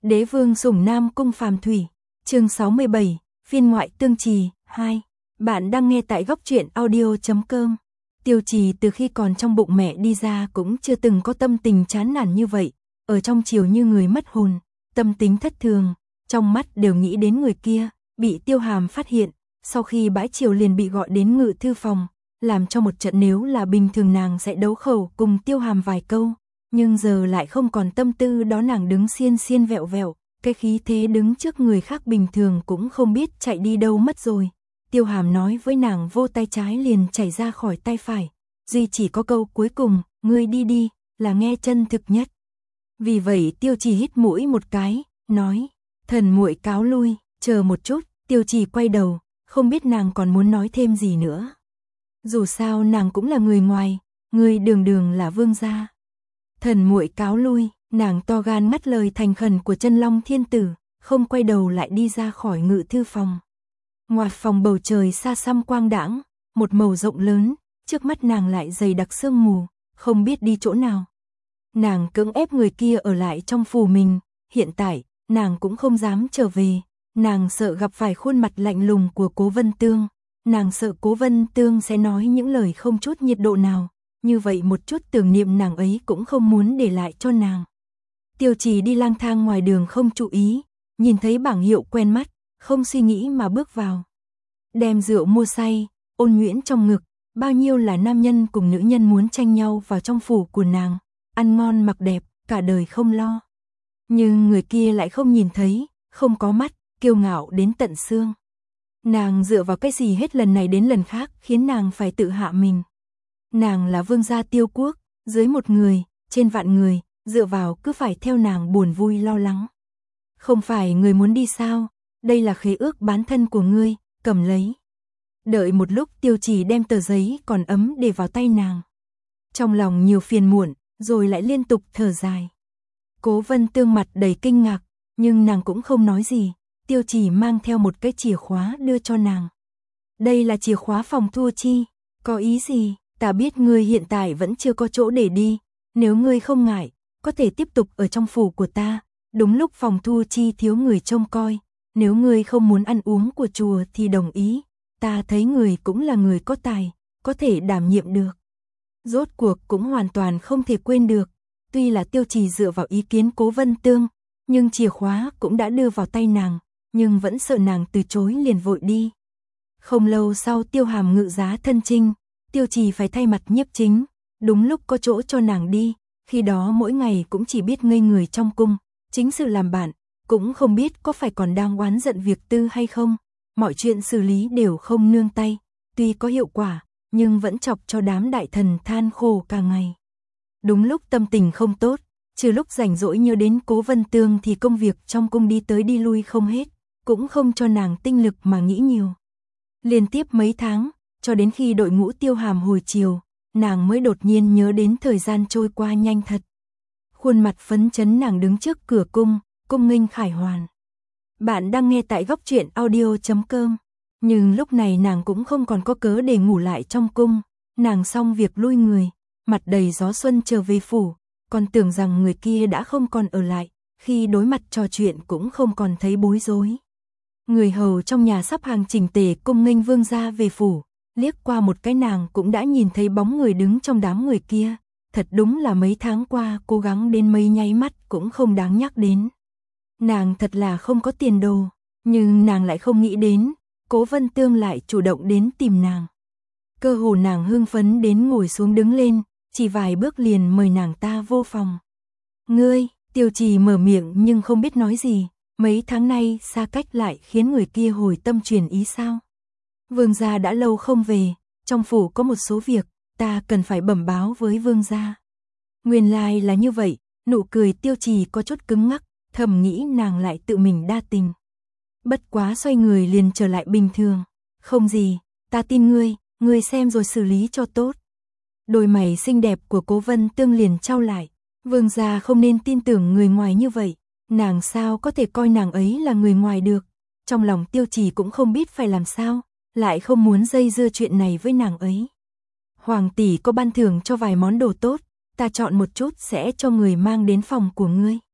Đế vương sủng Nam Cung Phàm Thủy, chương 67, phiên ngoại tương trì, 2. Bạn đang nghe tại góc truyện audio.com. Tiêu Trì từ khi còn trong bụng mẹ đi ra cũng chưa từng có tâm tình chán nản như vậy, ở trong chiều như người mất hồn, tâm tính thất thường, trong mắt đều nghĩ đến người kia, bị Tiêu Hàm phát hiện, sau khi bãi chiều liền bị gọi đến ngự thư phòng, làm cho một trận nếu là bình thường nàng sẽ đấu khẩu cùng Tiêu Hàm vài câu. Nhưng giờ lại không còn tâm tư đó, nàng đứng xiên xiên vẹo vẹo, cái khí thế đứng trước người khác bình thường cũng không biết chạy đi đâu mất rồi. Tiêu Hàm nói với nàng vô tay trái liền chảy ra khỏi tay phải, duy chỉ có câu cuối cùng, ngươi đi đi, là nghe chân thực nhất. Vì vậy Tiêu Trì hít mũi một cái, nói, thần muội cáo lui, chờ một chút. Tiêu Trì quay đầu, không biết nàng còn muốn nói thêm gì nữa. Dù sao nàng cũng là người ngoài, người đường đường là vương gia. Thần muội cáo lui, nàng to gan ngắt lời thành khẩn của Chân Long Thiên Tử, không quay đầu lại đi ra khỏi ngự thư phòng. Ngoài phòng bầu trời xa xăm quang đãng, một màu rộng lớn, trước mắt nàng lại dày đặc sương mù, không biết đi chỗ nào. Nàng cưỡng ép người kia ở lại trong phủ mình, hiện tại, nàng cũng không dám trở về, nàng sợ gặp phải khuôn mặt lạnh lùng của Cố Vân Tương, nàng sợ Cố Vân Tương sẽ nói những lời không chút nhiệt độ nào. Như vậy một chút tưởng niệm nàng ấy cũng không muốn để lại cho nàng. Tiêu Trì đi lang thang ngoài đường không chú ý, nhìn thấy bảng hiệu quen mắt, không suy nghĩ mà bước vào. Đem rượu mua say, ôn nhuyễn trong ngực, bao nhiêu là nam nhân cùng nữ nhân muốn tranh nhau vào trong phủ của nàng, ăn ngon mặc đẹp, cả đời không lo. Nhưng người kia lại không nhìn thấy, không có mắt, kiêu ngạo đến tận xương. Nàng dựa vào cái gì hết lần này đến lần khác khiến nàng phải tự hạ mình. Nàng là vương gia Tiêu quốc, dưới một người, trên vạn người, dựa vào cứ phải theo nàng buồn vui lo lắng. Không phải người muốn đi sao, đây là khế ước bán thân của ngươi, cầm lấy. Đợi một lúc Tiêu Trì đem tờ giấy còn ấm để vào tay nàng. Trong lòng nhiều phiền muộn, rồi lại liên tục thở dài. Cố Vân Tương mặt đầy kinh ngạc, nhưng nàng cũng không nói gì. Tiêu Trì mang theo một cái chìa khóa đưa cho nàng. Đây là chìa khóa phòng Thu Chi, có ý gì? Ta biết ngươi hiện tại vẫn chưa có chỗ để đi, nếu ngươi không ngại, có thể tiếp tục ở trong phủ của ta, đúng lúc phòng Thu Chi thiếu người trông coi, nếu ngươi không muốn ăn uống của chùa thì đồng ý, ta thấy người cũng là người có tài, có thể đảm nhiệm được. Rốt cuộc cũng hoàn toàn không thể quên được, tuy là Tiêu Trì dựa vào ý kiến Cố Vân Tương, nhưng chìa khóa cũng đã đưa vào tay nàng, nhưng vẫn sợ nàng từ chối liền vội đi. Không lâu sau Tiêu Hàm ngự giá thân chinh, Tiêu Trì phải thay mặt nhiếp chính, đúng lúc có chỗ cho nàng đi, khi đó mỗi ngày cũng chỉ biết ngây người trong cung, chính sự làm bạn, cũng không biết có phải còn đang oán giận việc tư hay không, mọi chuyện xử lý đều không nương tay, tuy có hiệu quả, nhưng vẫn chọc cho đám đại thần than khổ cả ngày. Đúng lúc tâm tình không tốt, trừ lúc rảnh rỗi nhớ đến Cố Vân Tương thì công việc trong cung đi tới đi lui không hết, cũng không cho nàng tinh lực mà nghĩ nhiều. Liên tiếp mấy tháng, cho đến khi đội ngũ Tiêu Hàm hồi chiều, nàng mới đột nhiên nhớ đến thời gian trôi qua nhanh thật. Khuôn mặt phấn chấn nàng đứng trước cửa cung, cung nghênh khải hoàn. Bạn đang nghe tại góc truyện audio.com. Nhưng lúc này nàng cũng không còn có cớ để ngủ lại trong cung, nàng xong việc lui người, mặt đầy gió xuân trở về phủ, còn tưởng rằng người kia đã không còn ở lại, khi đối mặt trò chuyện cũng không còn thấy bối rối. Người hầu trong nhà sắp hàng chỉnh tề cung nghênh vương gia về phủ. Liếc qua một cái nàng cũng đã nhìn thấy bóng người đứng trong đám người kia, thật đúng là mấy tháng qua cố gắng đến mấy nháy mắt cũng không đáng nhắc đến. Nàng thật là không có tiền đồ, nhưng nàng lại không nghĩ đến, Cố Vân Tương lại chủ động đến tìm nàng. Cơ hồ nàng hưng phấn đến ngồi xuống đứng lên, chỉ vài bước liền mời nàng ta vô phòng. Ngươi, Tiêu Trì mở miệng nhưng không biết nói gì, mấy tháng nay xa cách lại khiến người kia hồi tâm chuyển ý sao? Vương gia đã lâu không về, trong phủ có một số việc, ta cần phải bẩm báo với vương gia. Nguyên lai là như vậy, nụ cười Tiêu Trì có chút cứng ngắc, thầm nghĩ nàng lại tự mình đa tình. Bất quá xoay người liền trở lại bình thường, không gì, ta tin ngươi, ngươi xem rồi xử lý cho tốt. Đôi mày xinh đẹp của Cố Vân Tương liền trao lại, vương gia không nên tin tưởng người ngoài như vậy, nàng sao có thể coi nàng ấy là người ngoài được. Trong lòng Tiêu Trì cũng không biết phải làm sao, lại không muốn dây dưa chuyện này với nàng ấy. Hoàng tỷ có ban thưởng cho vài món đồ tốt, ta chọn một chút sẽ cho người mang đến phòng của ngươi.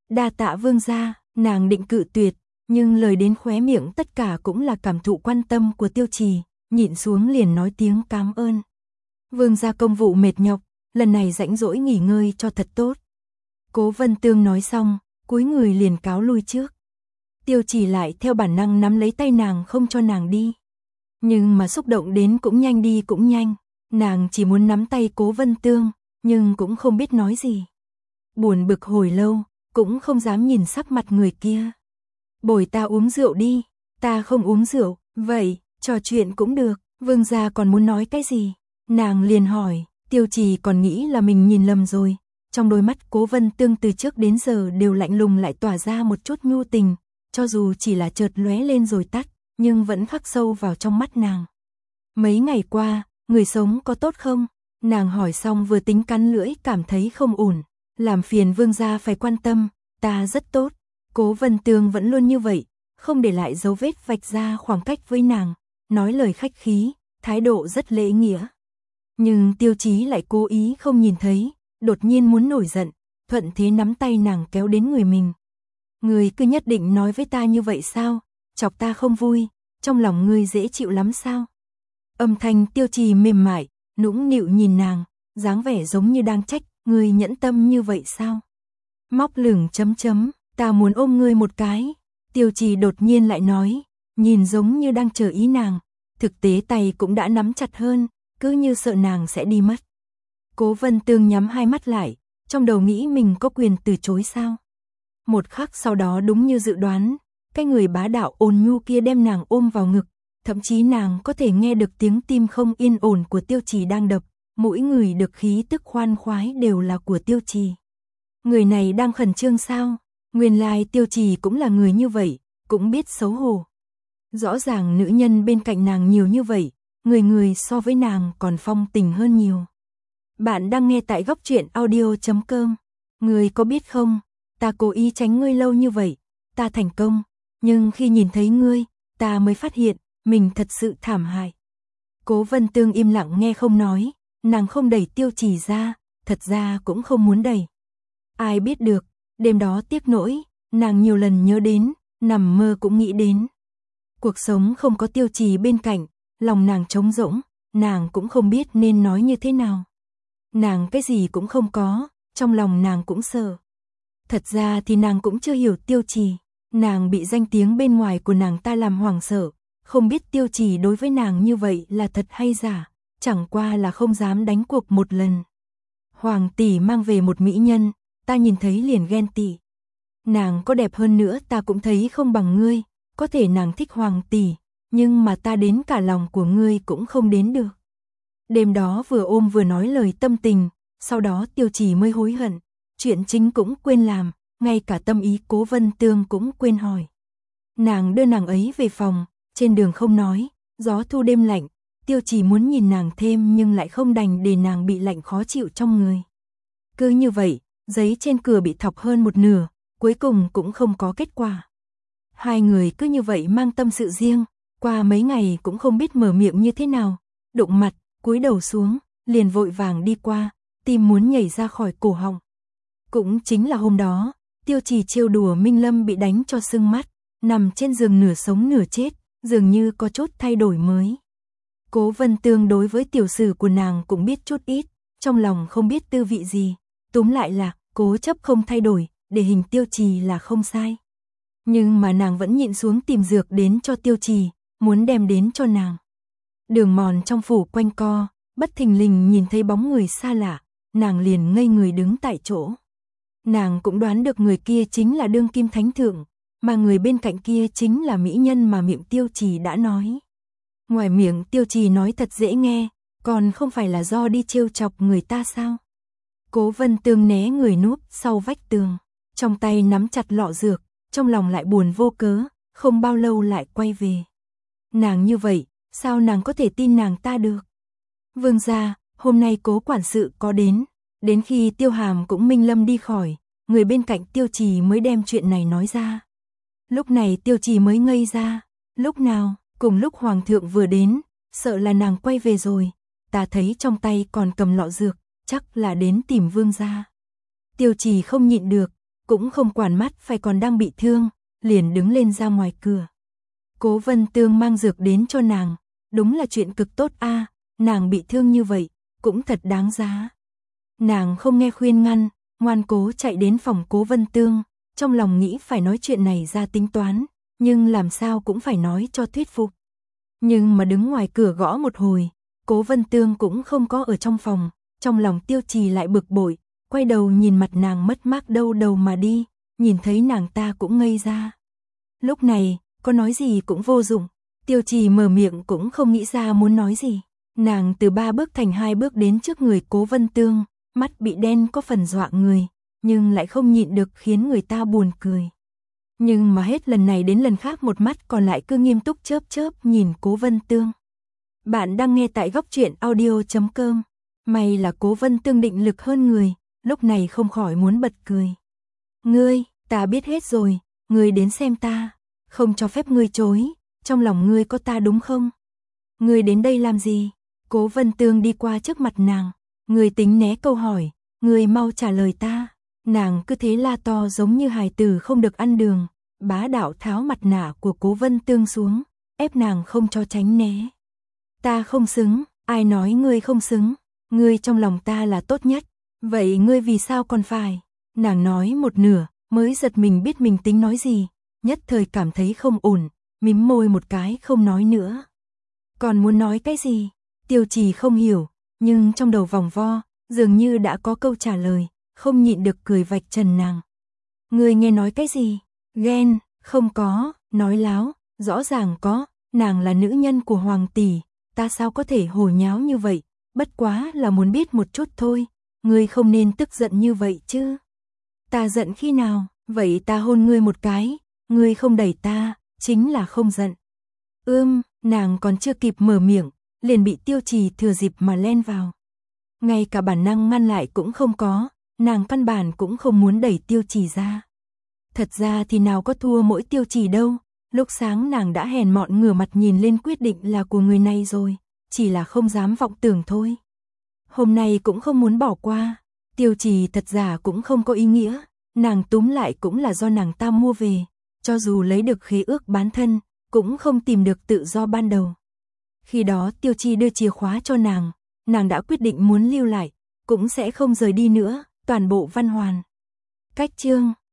Đa tạ vương gia, nàng định cự tuyệt, nhưng lời đến khóe miệng tất cả cũng là cảm thụ quan tâm của Tiêu Trì, nhịn xuống liền nói tiếng cảm ơn. Vương gia công vụ mệt nhọc, lần này rảnh rỗi nghỉ ngơi cho thật tốt. Cố Vân Tương nói xong, cúi người liền cáo lui trước. Tiêu Trì lại theo bản năng nắm lấy tay nàng không cho nàng đi. Nhưng mà xúc động đến cũng nhanh đi cũng nhanh, nàng chỉ muốn nắm tay Cố Vân Tương, nhưng cũng không biết nói gì. Buồn bực hồi lâu, cũng không dám nhìn sắc mặt người kia. Bồi ta uống rượu đi, ta không uống rượu, vậy, trò chuyện cũng được, vương gia còn muốn nói cái gì? Nàng liền hỏi, Tiêu Trì còn nghĩ là mình nhìn lầm rồi. Trong đôi mắt Cố Vân Tương từ trước đến giờ đều lạnh lùng lại tỏa ra một chút nhu tình, cho dù chỉ là chợt lóe lên rồi tắt, nhưng vẫn khắc sâu vào trong mắt nàng. Mấy ngày qua, người sống có tốt không? Nàng hỏi xong vừa tính cắn lưỡi cảm thấy không ổn, làm phiền vương gia phải quan tâm, ta rất tốt. Cố Vân Tương vẫn luôn như vậy, không để lại dấu vết vạch ra khoảng cách với nàng, nói lời khách khí, thái độ rất lễ nghĩa. Nhưng Tiêu Chí lại cố ý không nhìn thấy, đột nhiên muốn nổi giận, thuận thế nắm tay nàng kéo đến người mình. Ngươi cứ nhất định nói với ta như vậy sao? Chọc ta không vui, trong lòng ngươi dễ chịu lắm sao? Âm thanh Tiêu Trì mềm mại, nũng nịu nhìn nàng, dáng vẻ giống như đang trách, ngươi nhẫn tâm như vậy sao? Móc lửng chấm chấm, ta muốn ôm ngươi một cái. Tiêu Trì đột nhiên lại nói, nhìn giống như đang chờ ý nàng, thực tế tay cũng đã nắm chặt hơn, cứ như sợ nàng sẽ đi mất. Cố Vân Tương nhắm hai mắt lại, trong đầu nghĩ mình có quyền từ chối sao? Một khắc sau đó đúng như dự đoán, cái người bá đạo ôn nhu kia đem nàng ôm vào ngực, thậm chí nàng có thể nghe được tiếng tim không yên ổn của Tiêu Trì đang đập, mỗi người được khí tức khoan khoái đều là của Tiêu Trì. Người này đang khẩn trương sao? Nguyên lai Tiêu Trì cũng là người như vậy, cũng biết xấu hổ. Rõ ràng nữ nhân bên cạnh nàng nhiều như vậy, người so với nàng còn phong tình hơn nhiều. Bạn đang nghe tại góc truyện audio.com. Ngươi có biết không, ta cố ý tránh ngươi lâu như vậy, ta thành công, nhưng khi nhìn thấy ngươi, ta mới phát hiện, mình thật sự thảm hại. Cố Vân Tương im lặng nghe không nói, nàng không đẩy Tiêu Trì ra, thật ra cũng không muốn đẩy. Ai biết được, đêm đó tiếc nỗi, nàng nhiều lần nhớ đến, nằm mơ cũng nghĩ đến. Cuộc sống không có Tiêu Trì bên cạnh, lòng nàng trống rỗng, nàng cũng không biết nên nói như thế nào. Nàng cái gì cũng không có, trong lòng nàng cũng sợ. Thật ra thì nàng cũng chưa hiểu Tiêu Trì, nàng bị danh tiếng bên ngoài của nàng ta làm hoảng sợ, không biết Tiêu Trì đối với nàng như vậy là thật hay giả, chẳng qua là không dám đánh cuộc một lần. Hoàng tỷ mang về một mỹ nhân, ta nhìn thấy liền ghen tị. Nàng có đẹp hơn nữa ta cũng thấy không bằng ngươi, có thể nàng thích Hoàng tỷ, nhưng mà ta đến cả lòng của ngươi cũng không đến được. Đêm đó vừa ôm vừa nói lời tâm tình, sau đó Tiêu Trì mới hối hận, chuyện chính cũng quên làm, ngay cả tâm ý Cố Vân Tương cũng quên hỏi. Nàng đưa nàng ấy về phòng, trên đường không nói, gió thu đêm lạnh, Tiêu Trì muốn nhìn nàng thêm nhưng lại không đành để nàng bị lạnh khó chịu trong người. Cứ như vậy, giấy trên cửa bị thọc hơn một nửa, cuối cùng cũng không có kết quả. Hai người cứ như vậy mang tâm sự riêng, qua mấy ngày cũng không biết mở miệng như thế nào, đụng mặt, cúi đầu xuống, liền vội vàng đi qua, tim muốn nhảy ra khỏi cổ họng. Cũng chính là hôm đó, Tiêu Trì trêu đùa Minh Lâm bị đánh cho sưng mắt, nằm trên giường nửa sống nửa chết, dường như có chút thay đổi mới. Cố Vân Tương đối với tiểu sử của nàng cũng biết chút ít, trong lòng không biết tư vị gì, túm lại là cố chấp không thay đổi, để hình Tiêu Trì là không sai. Nhưng mà nàng vẫn nhịn xuống tìm dược đến cho Tiêu Trì, muốn đem đến cho nàng. Đường mòn trong phủ quanh co, bất thình lình nhìn thấy bóng người xa lạ, nàng liền ngây người đứng tại chỗ. Nàng cũng đoán được người kia chính là đương kim thánh thượng, mà người bên cạnh kia chính là mỹ nhân mà miệng Tiêu Trì đã nói. Ngoài miệng Tiêu Trì nói thật dễ nghe, còn không phải là do đi trêu chọc người ta sao? Cố Vân Tương né người núp sau vách tường, trong tay nắm chặt lọ dược, trong lòng lại buồn vô cớ, không bao lâu lại quay về. Nàng như vậy, sao nàng có thể tin nàng ta được? Vương gia, hôm nay Cố quản sự có đến khi Tiêu Hàm cũng Minh Lâm đi khỏi, người bên cạnh Tiêu Trì mới đem chuyện này nói ra. Lúc này Tiêu Trì mới ngây ra, lúc nào, cùng lúc Hoàng thượng vừa đến, sợ là nàng quay về rồi, ta thấy trong tay còn cầm lọ dược, chắc là đến tìm vương gia. Tiêu Trì không nhịn được, cũng không quản mắt phải còn đang bị thương, liền đứng lên ra ngoài cửa. Cố Vân Tương mang dược đến cho nàng, đúng là chuyện cực tốt a, nàng bị thương như vậy, cũng thật đáng giá. Nàng không nghe khuyên ngăn, ngoan cố chạy đến phòng Cố Vân Tương, trong lòng nghĩ phải nói chuyện này ra tính toán, nhưng làm sao cũng phải nói cho thuyết phục. Nhưng mà đứng ngoài cửa gõ một hồi, Cố Vân Tương cũng không có ở trong phòng, trong lòng Tiêu Trì lại bực bội, quay đầu nhìn mặt nàng mất mát đâu đầu mà đi, nhìn thấy nàng ta cũng ngây ra. Lúc này, có nói gì cũng vô dụng, Tiêu Trì mở miệng cũng không nghĩ ra muốn nói gì. Nàng từ 3 bước thành 2 bước đến trước người Cố Vân Tương, mắt bị đen có phần dọa người, nhưng lại không nhịn được khiến người ta buồn cười. Nhưng mà hết lần này đến lần khác một mắt còn lại cứ nghiêm túc chớp chớp nhìn Cố Vân Tương. Bạn đang nghe tại góc truyện audio.com. May là Cố Vân Tương định lực hơn người, lúc này không khỏi muốn bật cười. Ngươi, ta biết hết rồi, ngươi đến xem ta, không cho phép ngươi chối, trong lòng ngươi có ta đúng không? Ngươi đến đây làm gì? Cố Vân Tương đi qua trước mặt nàng, ngươi tính né câu hỏi, ngươi mau trả lời ta. Nàng cứ thế la to giống như hài tử không được ăn đường, bá đạo tháo mặt nạ của Cố Vân Tương xuống, ép nàng không cho tránh né. Ta không xứng, ai nói ngươi không xứng, ngươi trong lòng ta là tốt nhất, vậy ngươi vì sao còn phải? Nàng nói một nửa, mới giật mình biết mình tính nói gì, nhất thời cảm thấy không ổn, mím môi một cái không nói nữa. Còn muốn nói cái gì? Tiêu Trì không hiểu, nhưng trong đầu vòng vo, dường như đã có câu trả lời, không nhịn được cười vạch trần nàng. Ngươi nghe nói cái gì? Ghen, không có, nói láo, rõ ràng có, nàng là nữ nhân của hoàng tỷ, ta sao có thể hồ nháo như vậy, bất quá là muốn biết một chút thôi, ngươi không nên tức giận như vậy chứ. Ta giận khi nào, vậy ta hôn ngươi một cái, ngươi không đẩy ta, chính là không giận. Nàng còn chưa kịp mở miệng, liền bị Tiêu Trì thừa dịp mà len vào. Ngay cả bản năng ngăn lại cũng không có, nàng căn bản cũng không muốn đẩy Tiêu Trì ra. Thật ra thì nào có thua mỗi Tiêu Trì đâu, lúc sáng nàng đã hèn mọn ngửa mặt nhìn lên quyết định là của người này rồi, chỉ là không dám vọng tưởng thôi. Hôm nay cũng không muốn bỏ qua, Tiêu Trì thật giả cũng không có ý nghĩa, nàng túm lại cũng là do nàng ta mua về, cho dù lấy được khế ước bán thân, cũng không tìm được tự do ban đầu. Khi đó Tiêu Trì đưa chìa khóa cho nàng đã quyết định muốn lưu lại, cũng sẽ không rời đi nữa, toàn bộ văn hoàn. Cách chương